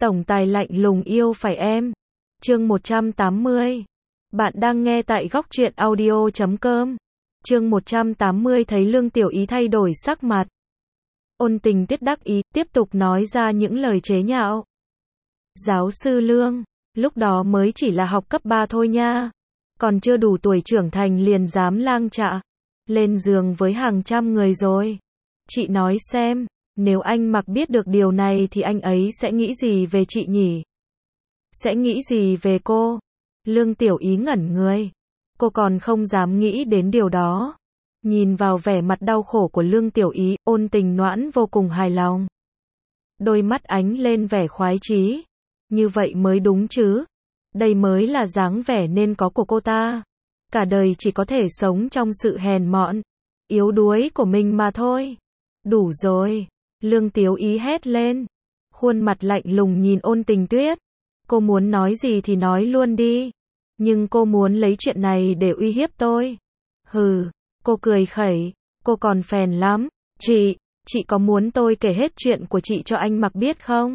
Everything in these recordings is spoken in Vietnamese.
Tổng tài lạnh lùng yêu phải em. Chương 180. Bạn đang nghe tại góc truyện audio.com. Chương 180 thấy Lương Tiểu Ý thay đổi sắc mặt. Ôn Tình Tuyết đắc ý, tiếp tục nói ra những lời chế nhạo. Giáo sư Lương, lúc đó mới chỉ là học cấp 3 thôi nha. Còn chưa đủ tuổi trưởng thành liền dám lang trạ. Lên giường với hàng trăm người rồi. Chị nói xem, nếu anh Mặc biết được điều này thì anh ấy sẽ nghĩ gì về chị nhỉ? Sẽ nghĩ gì về cô? Lương Tiểu Ý ngẩn người. Cô còn không dám nghĩ đến điều đó. Nhìn vào vẻ mặt đau khổ của Lương Tiểu Ý, Ôn Tình Noãn vô cùng hài lòng. Đôi mắt ánh lên vẻ khoái chí. Như vậy mới đúng chứ. Đây mới là dáng vẻ nên có của cô ta. Cả đời chỉ có thể sống trong sự hèn mọn, yếu đuối của mình mà thôi. Đủ rồi. Lương Tiểu Ý hét lên. Khuôn mặt lạnh lùng nhìn Ôn Tình Tuyết. Cô muốn nói gì thì nói luôn đi. Nhưng cô muốn lấy chuyện này để uy hiếp tôi. Hừ. Cô cười khẩy. Cô còn phèn lắm. Chị có muốn tôi kể hết chuyện của chị cho anh Mặc biết không?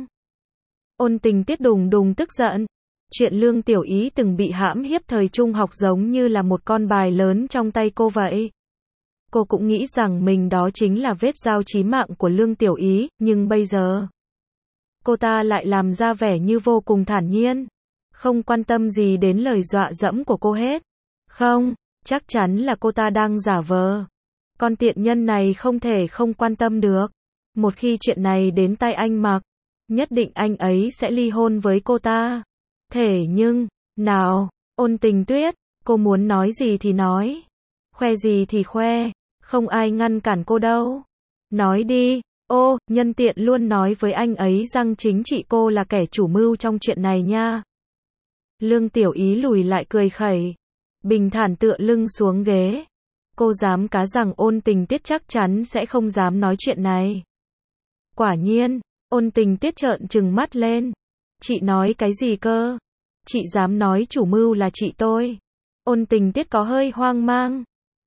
Ôn Tình Tuyết đùng đùng tức giận. Chuyện Lương Tiểu Ý từng bị hãm hiếp thời trung học giống như là một con bài lớn trong tay cô vậy. Cô cũng nghĩ rằng mình đó chính là vết dao chí mạng của Lương Tiểu Ý, nhưng bây giờ cô ta lại làm ra vẻ như vô cùng thản nhiên, không quan tâm gì đến lời dọa dẫm của cô hết. Không, chắc chắn là cô ta đang giả vờ. Con tiện nhân này không thể không quan tâm được. Một khi chuyện này đến tay anh Mặc, nhất định anh ấy sẽ ly hôn với cô ta. Thế nhưng, nào, Ôn Tình Tuyết, cô muốn nói gì thì nói, khoe gì thì khoe, không ai ngăn cản cô đâu. Nói đi. Ô, nhân tiện luôn nói với anh ấy rằng chính chị cô là kẻ chủ mưu trong chuyện này nha. Lương Tiểu Ý lùi lại cười khẩy, bình thản tựa lưng xuống ghế. Cô dám cá rằng Ôn Tình Tuyết chắc chắn sẽ không dám nói chuyện này. Quả nhiên, Ôn Tình Tuyết trợn trừng mắt lên. Chị nói cái gì cơ? Chị dám nói chủ mưu là chị tôi? Ôn Tình Tuyết có hơi hoang mang.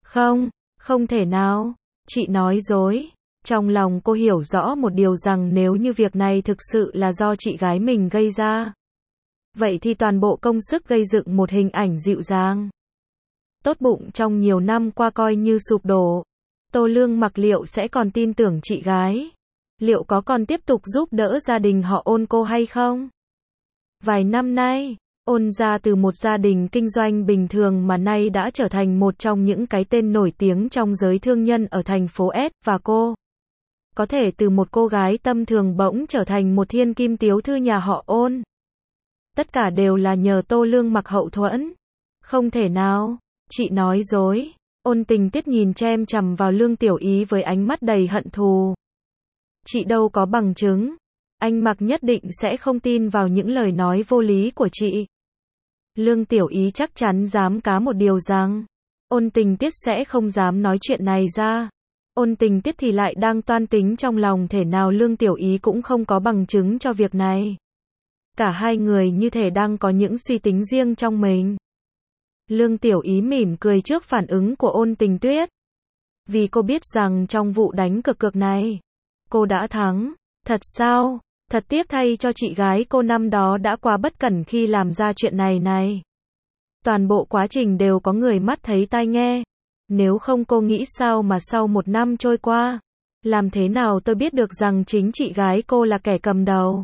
Không thể nào. Chị nói dối. Trong lòng cô hiểu rõ một điều rằng nếu như việc này thực sự là do chị gái mình gây ra, vậy thì toàn bộ công sức gây dựng một hình ảnh dịu dàng, tốt bụng trong nhiều năm qua coi như sụp đổ. Tô Lương Mặc liệu sẽ còn tin tưởng chị gái? Liệu có còn tiếp tục giúp đỡ gia đình họ Ôn cô hay không? Vài năm nay, Ôn gia từ một gia đình kinh doanh bình thường mà nay đã trở thành một trong những cái tên nổi tiếng trong giới thương nhân ở thành phố S, và cô có thể từ một cô gái tâm thường bỗng trở thành một thiên kim tiếu thư nhà họ Ôn. Tất cả đều là nhờ Tô Lương Mặc hậu thuẫn. Không thể nào, chị nói dối. Ôn Tình Tuyết nhìn chằm chằm vào Lương Tiểu Ý với ánh mắt đầy hận thù. Chị đâu có bằng chứng. Anh Mặc nhất định sẽ không tin vào những lời nói vô lý của chị. Lương Tiểu Ý chắc chắn dám cá một điều rằng Ôn Tình Tuyết sẽ không dám nói chuyện này ra. Ôn Tình Tuyết thì lại đang toan tính trong lòng thể nào Lương Tiểu Ý cũng không có bằng chứng cho việc này. Cả hai người như thể đang có những suy tính riêng trong mình. Lương Tiểu Ý mỉm cười trước phản ứng của Ôn Tình Tuyết. Vì cô biết rằng trong vụ đánh cược này, cô đã thắng. Thật sao? Thật tiếc thay cho chị gái cô năm đó đã quá bất cẩn khi làm ra chuyện này. Toàn bộ quá trình đều có người mắt thấy tai nghe. Nếu không cô nghĩ sao mà sau một năm trôi qua, làm thế nào tôi biết được rằng chính chị gái cô là kẻ cầm đầu?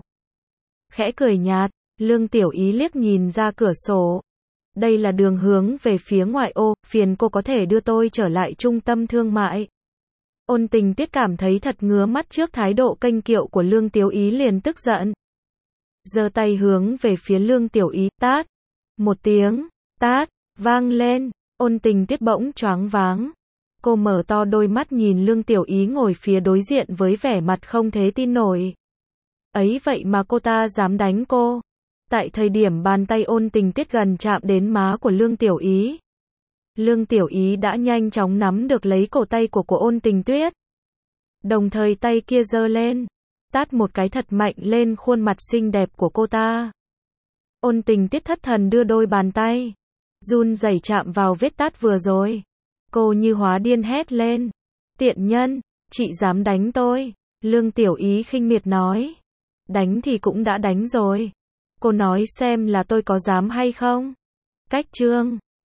Khẽ cười nhạt, Lương Tiểu Ý liếc nhìn ra cửa sổ. Đây là đường hướng về phía ngoại ô, phiền cô có thể đưa tôi trở lại trung tâm thương mại. Ôn Tình Tuyết cảm thấy thật ngứa mắt trước thái độ kênh kiệu của Lương Tiểu Ý liền tức giận. Giơ tay hướng về phía Lương Tiểu Ý, tát. Một tiếng, tát, vang lên. Ôn Tình Tuyết bỗng choáng váng. Cô mở to đôi mắt nhìn Lương Tiểu Ý ngồi phía đối diện với vẻ mặt không thể tin nổi. Ấy vậy mà cô ta dám đánh cô. Tại thời điểm bàn tay Ôn Tình Tuyết gần chạm đến má của Lương Tiểu Ý, Lương Tiểu Ý đã nhanh chóng nắm được lấy cổ tay của Ôn Tình Tuyết. Đồng thời tay kia giơ lên, tát một cái thật mạnh lên khuôn mặt xinh đẹp của cô ta. Ôn Tình Tuyết thất thần đưa đôi bàn tay run rẩy chạm vào vết tát vừa rồi. Cô như hóa điên hét lên. Tiện nhân, chị dám đánh tôi. Lương Tiểu Ý khinh miệt nói. Đánh thì cũng đã đánh rồi. Cô nói xem là tôi có dám hay không? Cách Trương